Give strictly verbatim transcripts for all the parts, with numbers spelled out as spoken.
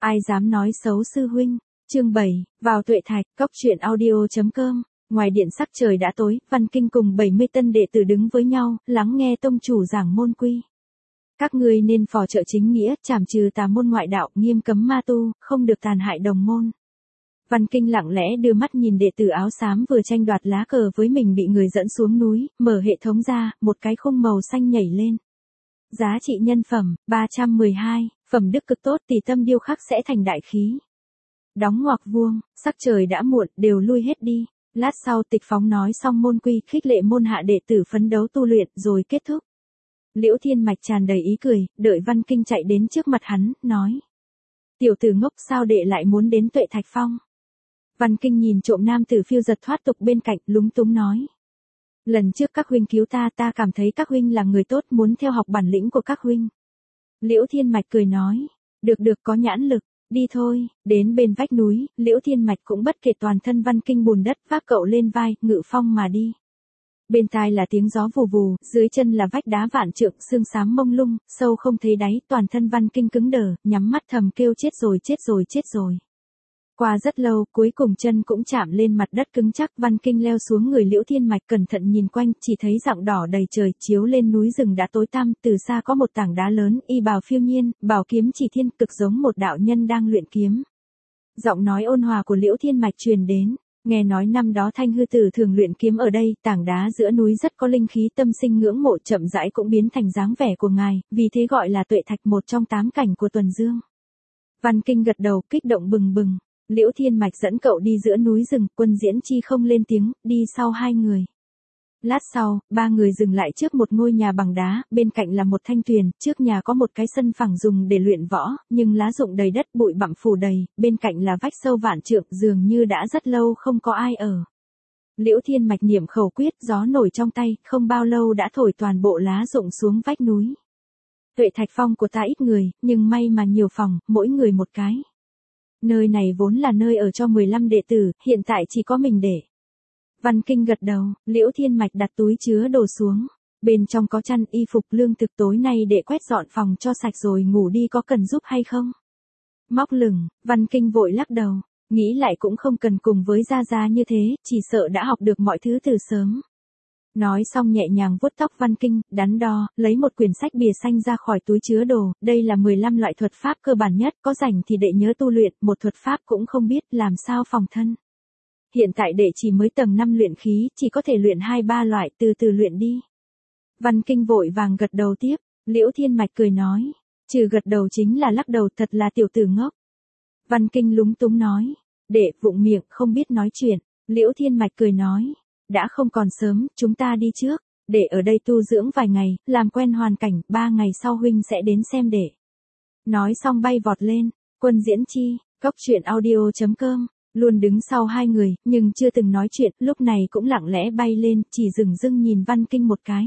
Ai dám nói xấu sư huynh? Chương bảy, vào tuệ thạch, cốc truyện audio.com. Ngoài điện sắc trời đã tối, Văn Kinh cùng bảy mươi tân đệ tử đứng với nhau, lắng nghe tông chủ giảng môn quy. Các ngươi nên phò trợ chính nghĩa, trảm trừ tà môn ngoại đạo, nghiêm cấm ma tu, không được tàn hại đồng môn. Văn Kinh lặng lẽ đưa mắt nhìn đệ tử áo xám vừa tranh đoạt lá cờ với mình bị người dẫn xuống núi, mở hệ thống ra, một cái khung màu xanh nhảy lên. Giá trị nhân phẩm, ba trăm mười hai, phẩm đức cực tốt, tỳ tâm điêu khắc sẽ thành đại khí. Đóng ngoặc vuông, sắc trời đã muộn, đều lui hết đi. Lát sau Tịch Phóng nói xong môn quy, khích lệ môn hạ đệ tử phấn đấu tu luyện, rồi kết thúc. Liễu Thiên Mạch tràn đầy ý cười, đợi Văn Kinh chạy đến trước mặt hắn, nói. Tiểu tử ngốc, sao đệ lại muốn đến Tuệ Thạch Phong? Văn Kinh nhìn trộm nam tử phiêu giật thoát tục bên cạnh, lúng túng nói. Lần trước các huynh cứu ta, ta cảm thấy các huynh là người tốt, muốn theo học bản lĩnh của các huynh. Liễu Thiên Mạch cười nói. Được được, có nhãn lực. Đi thôi. Đến bên vách núi, Liễu Thiên Mạch cũng bất kể toàn thân Văn Kinh bùn đất, vác cậu lên vai, ngự phong mà đi. Bên tai là tiếng gió vù vù, dưới chân là vách đá vạn trượng, sương xám mông lung, sâu không thấy đáy, toàn thân Văn Kinh cứng đờ, nhắm mắt thầm kêu chết rồi chết rồi chết rồi. Qua rất lâu, cuối cùng chân cũng chạm lên mặt đất cứng chắc, Văn Kinh leo xuống người Liễu Thiên Mạch, cẩn thận nhìn quanh, chỉ thấy rạng đỏ đầy trời, chiếu lên núi rừng đã tối tăm, từ xa có một tảng đá lớn, y bào phiêu nhiên, bảo kiếm chỉ thiên, cực giống một đạo nhân đang luyện kiếm. Giọng nói ôn hòa của Liễu Thiên Mạch truyền đến, nghe nói năm đó Thanh Hư Tử thường luyện kiếm ở đây, tảng đá giữa núi rất có linh khí, tâm sinh ngưỡng mộ, chậm rãi cũng biến thành dáng vẻ của ngài, vì thế gọi là Tuệ Thạch, một trong tám cảnh của tuần dương. Văn Kinh gật đầu, kích động bừng bừng. Liễu Thiên Mạch dẫn cậu đi giữa núi rừng, Quân Diễn Chi không lên tiếng, đi sau hai người. Lát sau, ba người dừng lại trước một ngôi nhà bằng đá, bên cạnh là một thanh tuyền, trước nhà có một cái sân phẳng dùng để luyện võ, nhưng lá rụng đầy đất, bụi bặm phủ đầy, bên cạnh là vách sâu vạn trượng, dường như đã rất lâu không có ai ở. Liễu Thiên Mạch niệm khẩu quyết, gió nổi trong tay, không bao lâu đã thổi toàn bộ lá rụng xuống vách núi. Tuệ Thạch Phong của ta ít người, nhưng may mà nhiều phòng, mỗi người một cái. Nơi này vốn là nơi ở cho mười lăm đệ tử, hiện tại chỉ có mình để. Văn Kinh gật đầu, Liễu Thiên Mạch đặt túi chứa đồ xuống. Bên trong có chăn, y phục, lương thực, tối nay để quét dọn phòng cho sạch rồi ngủ đi, có cần giúp hay không? Móc lửng, Văn Kinh vội lắc đầu, nghĩ lại cũng không cần cùng với Gia Gia như thế, chỉ sợ đã học được mọi thứ từ sớm. Nói xong nhẹ nhàng vuốt tóc Văn Kinh, đắn đo, lấy một quyển sách bìa xanh ra khỏi túi chứa đồ, đây là mười lăm loại thuật pháp cơ bản nhất, có rảnh thì đệ nhớ tu luyện, một thuật pháp cũng không biết, làm sao phòng thân. Hiện tại đệ chỉ mới tầng năm luyện khí, chỉ có thể luyện hai ba loại, từ từ luyện đi. Văn Kinh vội vàng gật đầu tiếp, Liễu Thiên Mạch cười nói, trừ gật đầu chính là lắc đầu, thật là tiểu tử ngốc. Văn Kinh lúng túng nói, đệ vụng miệng, không biết nói chuyện, Liễu Thiên Mạch cười nói. Đã không còn sớm, chúng ta đi trước, để ở đây tu dưỡng vài ngày, làm quen hoàn cảnh, ba ngày sau huynh sẽ đến xem để. Nói xong bay vọt lên, Quân Diễn Chi, cốc truyện audio.com, luôn đứng sau hai người, nhưng chưa từng nói chuyện, lúc này cũng lặng lẽ bay lên, chỉ dừng dưng nhìn Văn Kinh một cái.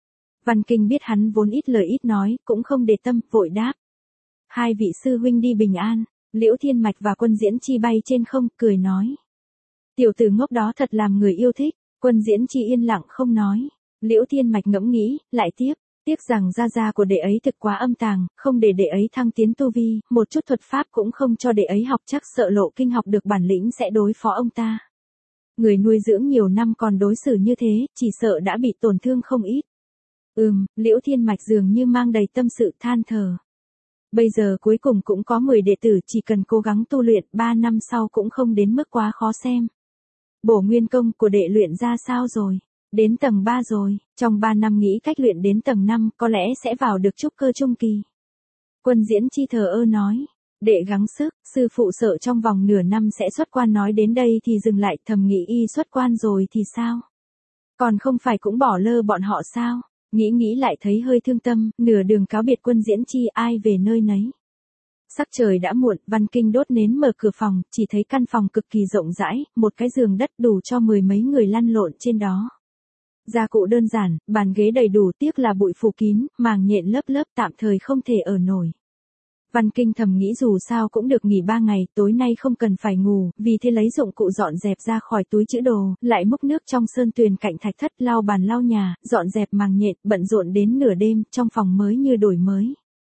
Văn Kinh biết hắn vốn ít lời ít nói, cũng không để tâm, vội đáp. Hai vị sư huynh đi bình an, Liễu Thiên Mạch và Quân Diễn Chi bay trên không, cười nói. Tiểu tử ngốc đó thật làm người yêu thích. Quân Diễn Chi yên lặng không nói. Liễu Thiên Mạch ngẫm nghĩ, lại tiếp, tiếc rằng gia gia của đệ ấy thực quá âm tàng, không để đệ ấy thăng tiến tu vi, một chút thuật pháp cũng không cho đệ ấy học, chắc sợ lộ kinh học được bản lĩnh sẽ đối phó ông ta. Người nuôi dưỡng nhiều năm còn đối xử như thế, chỉ sợ đã bị tổn thương không ít. Ừm, Liễu Thiên Mạch dường như mang đầy tâm sự than thở. Bây giờ cuối cùng cũng có mười đệ tử, chỉ cần cố gắng tu luyện, ba năm sau cũng không đến mức quá khó xem. Bổ nguyên công của đệ luyện ra sao rồi? Đến tầng ba rồi, trong ba năm nghĩ cách luyện đến tầng năm, có lẽ sẽ vào được trúc cơ trung kỳ. Quân Diễn Chi thờ ơ nói, đệ gắng sức, sư phụ sợ trong vòng nửa năm sẽ xuất quan, nói đến đây thì dừng lại, thầm nghĩ y xuất quan rồi thì sao? Còn không phải cũng bỏ lơ bọn họ sao? Nghĩ nghĩ lại thấy hơi thương tâm, nửa đường cáo biệt Quân Diễn Chi, ai về nơi nấy. Sắc trời đã muộn, Văn Kinh đốt nến mở cửa phòng, chỉ thấy căn phòng cực kỳ rộng rãi, một cái giường đất đủ cho mười mấy người lăn lộn trên đó. Gia cụ đơn giản, bàn ghế đầy đủ, tiếc là bụi phủ kín, màng nhện lớp lớp, tạm thời không thể ở nổi. Văn Kinh thầm nghĩ dù sao cũng được nghỉ ba ngày, tối nay không cần phải ngủ, vì thế lấy dụng cụ dọn dẹp ra khỏi túi trữ đồ, lại múc nước trong sơn tuyền cạnh thạch thất, lau bàn lau nhà, dọn dẹp màng nhện, bận rộn đến nửa đêm, trong phòng mới như đổi mới.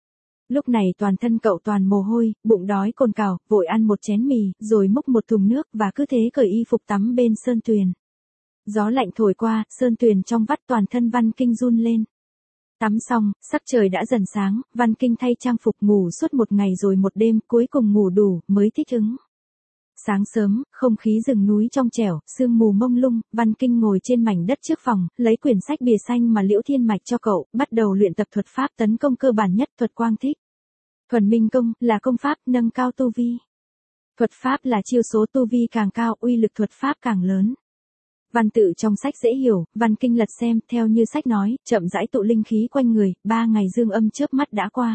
Lúc này toàn thân cậu toàn mồ hôi, bụng đói cồn cào, vội ăn một chén mì, rồi múc một thùng nước và cứ thế cởi y phục tắm bên sơn tuyền. Gió lạnh thổi qua, sơn tuyền trong vắt toàn thân Văn Kinh run lên. Tắm xong, sắc trời đã dần sáng, Văn Kinh thay trang phục ngủ suốt một ngày rồi một đêm, cuối cùng ngủ đủ, mới thích ứng. Sáng sớm, không khí rừng núi trong trẻo, sương mù mông lung, Văn Kinh ngồi trên mảnh đất trước phòng, lấy quyển sách bìa xanh mà Liễu Thiên Mạch cho cậu, bắt đầu luyện tập thuật pháp tấn công cơ bản nhất, thuật quang thích. Thuần minh công, là công pháp nâng cao tu vi. Thuật pháp là chiêu số tu vi càng cao, uy lực thuật pháp càng lớn. Văn tự trong sách dễ hiểu, Văn Kinh lật xem, theo như sách nói, chậm rãi tụ linh khí quanh người, ba ngày dương âm chớp mắt đã qua.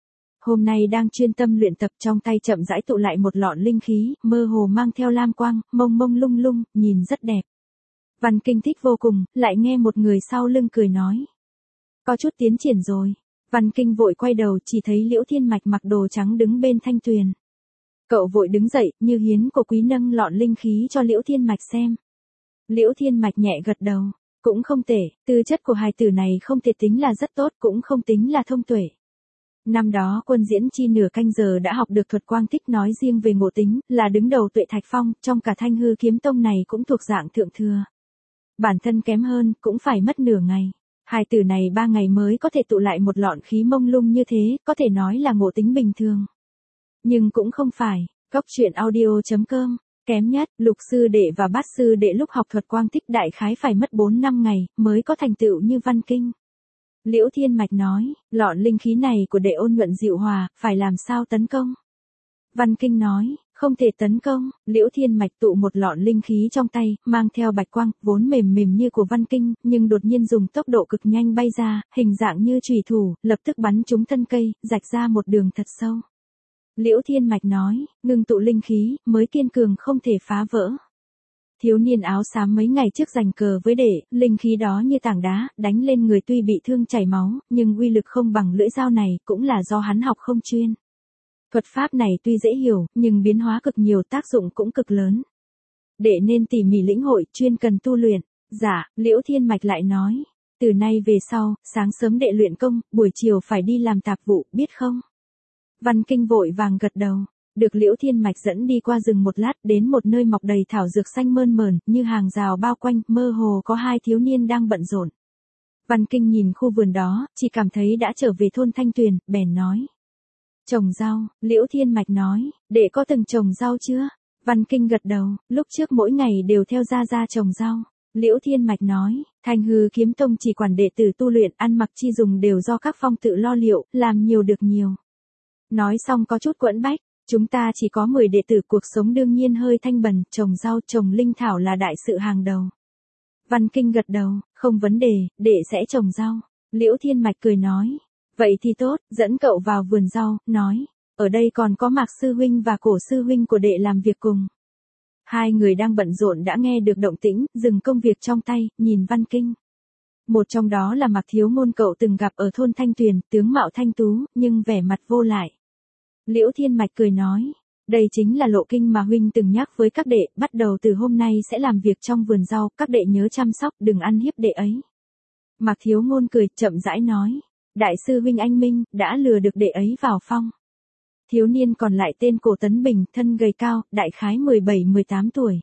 Hôm nay đang chuyên tâm luyện tập, trong tay chậm rãi tụ lại một lọn linh khí, mơ hồ mang theo lam quang, mông mông lung lung, nhìn rất đẹp. Văn Kinh thích vô cùng, lại nghe một người sau lưng cười nói. Có chút tiến triển rồi. Văn Kinh vội quay đầu, chỉ thấy Liễu Thiên Mạch mặc đồ trắng đứng bên thanh tuyền. Cậu vội đứng dậy, như hiến của quý nâng lọn linh khí cho Liễu Thiên Mạch xem. Liễu Thiên Mạch nhẹ gật đầu, cũng không tệ, tư chất của hài tử này không thể tính là rất tốt, cũng không tính là thông tuệ. Năm đó Quân Diễn Chi nửa canh giờ đã học được thuật quang thích, nói riêng về ngộ tính, là đứng đầu Tuệ Thạch Phong, trong cả Thanh Hư Kiếm Tông này cũng thuộc dạng thượng thừa. Bản thân kém hơn, cũng phải mất nửa ngày. Hài tử này ba ngày mới có thể tụ lại một lọn khí mông lung như thế, có thể nói là ngộ tính bình thường. Nhưng cũng không phải, Cốc truyện audio chấm com. Kém nhất, Lục sư đệ và Bát sư đệ lúc học thuật quang thích đại khái phải mất bốn năm ngày, mới có thành tựu như Văn Kinh. Liễu Thiên Mạch nói, lọn linh khí này của đệ ôn nhuận dịu hòa, phải làm sao tấn công? Văn Kinh nói, không thể tấn công. Liễu Thiên Mạch tụ một lọn linh khí trong tay, mang theo bạch quang, vốn mềm mềm như của Văn Kinh, nhưng đột nhiên dùng tốc độ cực nhanh bay ra, hình dạng như chùy thủ, lập tức bắn trúng thân cây, rạch ra một đường thật sâu. Liễu Thiên Mạch nói, ngừng tụ linh khí, mới kiên cường không thể phá vỡ. Thiếu niên áo xám mấy ngày trước giành cờ với đệ, linh khí đó như tảng đá, đánh lên người tuy bị thương chảy máu, nhưng uy lực không bằng lưỡi dao này, cũng là do hắn học không chuyên. Thuật pháp này tuy dễ hiểu, nhưng biến hóa cực nhiều, tác dụng cũng cực lớn. Đệ nên tỉ mỉ lĩnh hội, chuyên cần tu luyện. Dạ, Liễu Thiên Mạch lại nói, từ nay về sau, sáng sớm đệ luyện công, buổi chiều phải đi làm tạp vụ, biết không? Văn Kinh vội vàng gật đầu, được Liễu Thiên Mạch dẫn đi qua rừng một lát, đến một nơi mọc đầy thảo dược xanh mơn mởn, như hàng rào bao quanh, mơ hồ có hai thiếu niên đang bận rộn. Văn Kinh nhìn khu vườn đó, chỉ cảm thấy đã trở về thôn Thanh Tuyền, bèn nói. Trồng rau, Liễu Thiên Mạch nói, đệ có từng trồng rau chưa? Văn Kinh gật đầu, lúc trước mỗi ngày đều theo gia gia trồng rau. Liễu Thiên Mạch nói, Thanh Hư Kiếm Tông chỉ quản đệ tử tu luyện, ăn mặc chi dùng đều do các phong tự lo liệu, làm nhiều được nhiều. Nói xong có chút quẫn bách, chúng ta chỉ có mười đệ tử, cuộc sống đương nhiên hơi thanh bần, trồng rau trồng linh thảo là đại sự hàng đầu. Văn Kinh gật đầu, không vấn đề, đệ sẽ trồng rau. Liễu Thiên Mạch cười nói, vậy thì tốt, dẫn cậu vào vườn rau, nói, ở đây còn có Mạc sư huynh và Cổ sư huynh của đệ làm việc cùng. Hai người đang bận rộn đã nghe được động tĩnh, dừng công việc trong tay, nhìn Văn Kinh. Một trong đó là Mạc Thiếu Ngôn, cậu từng gặp ở thôn Thanh Tuyền, tướng mạo thanh tú, nhưng vẻ mặt vô lại. Liễu Thiên Mạch cười nói, đây chính là lộ kinh mà huynh từng nhắc với các đệ, bắt đầu từ hôm nay sẽ làm việc trong vườn rau, các đệ nhớ chăm sóc, đừng ăn hiếp đệ ấy. Mạc Thiếu Ngôn cười, chậm rãi nói, đại sư huynh anh minh, đã lừa được đệ ấy vào phong. Thiếu niên còn lại tên Cổ Tấn Bình, thân gầy cao, đại khái mười bảy mười tám tuổi.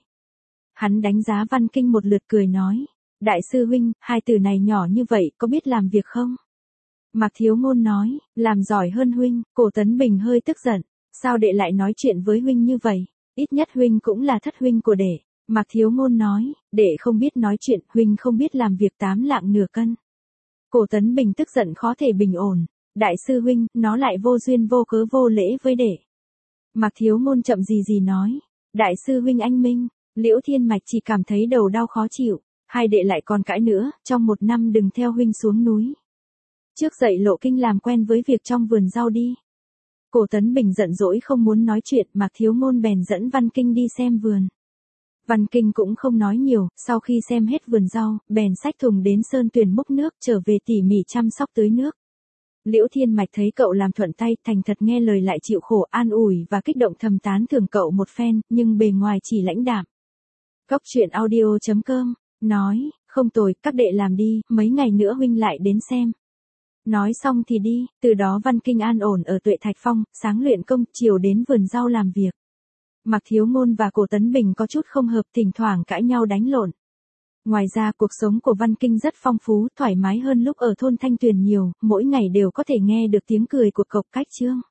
Hắn đánh giá Văn Kinh một lượt cười nói, đại sư huynh, hai từ này nhỏ như vậy, có biết làm việc không? Mạc Thiếu Ngôn nói, làm giỏi hơn huynh. Cổ Tấn Bình hơi tức giận, sao đệ lại nói chuyện với huynh như vậy, ít nhất huynh cũng là thất huynh của đệ. Mạc Thiếu Ngôn nói, đệ không biết nói chuyện, huynh không biết làm việc, tám lạng nửa cân. Cổ Tấn Bình tức giận khó thể bình ổn, đại sư huynh, nó lại vô duyên vô cớ vô lễ với đệ. Mạc Thiếu Ngôn chậm gì gì nói, đại sư huynh anh minh. Liễu Thiên Mạch chỉ cảm thấy đầu đau khó chịu, hai đệ lại còn cãi nữa, trong một năm đừng theo huynh xuống núi. Trước dậy lộ kinh làm quen với việc trong vườn rau đi. Cổ Tấn Bình giận dỗi không muốn nói chuyện, Mạc Thiếu Ngôn bèn dẫn Văn Kinh đi xem vườn. Văn Kinh cũng không nói nhiều, sau khi xem hết vườn rau, bèn xách thùng đến sơn tuyền múc nước, trở về tỉ mỉ chăm sóc tưới nước. Liễu Thiên Mạch thấy cậu làm thuận tay, thành thật nghe lời lại chịu khổ, an ủi và kích động thầm tán thưởng cậu một phen, nhưng bề ngoài chỉ lãnh đạm. Cốc truyện audio chấm com nói, không tồi, các đệ làm đi, mấy ngày nữa huynh lại đến xem. Nói xong thì đi, từ đó Văn Kinh an ổn ở Tuệ Thạch Phong, sáng luyện công, chiều đến vườn rau làm việc. Mạc Thiếu Ngôn và Cổ Tấn Bình có chút không hợp, thỉnh thoảng cãi nhau đánh lộn. Ngoài ra cuộc sống của Văn Kinh rất phong phú, thoải mái hơn lúc ở thôn Thanh Tuyền nhiều, mỗi ngày đều có thể nghe được tiếng cười của Cộc Cách Trương.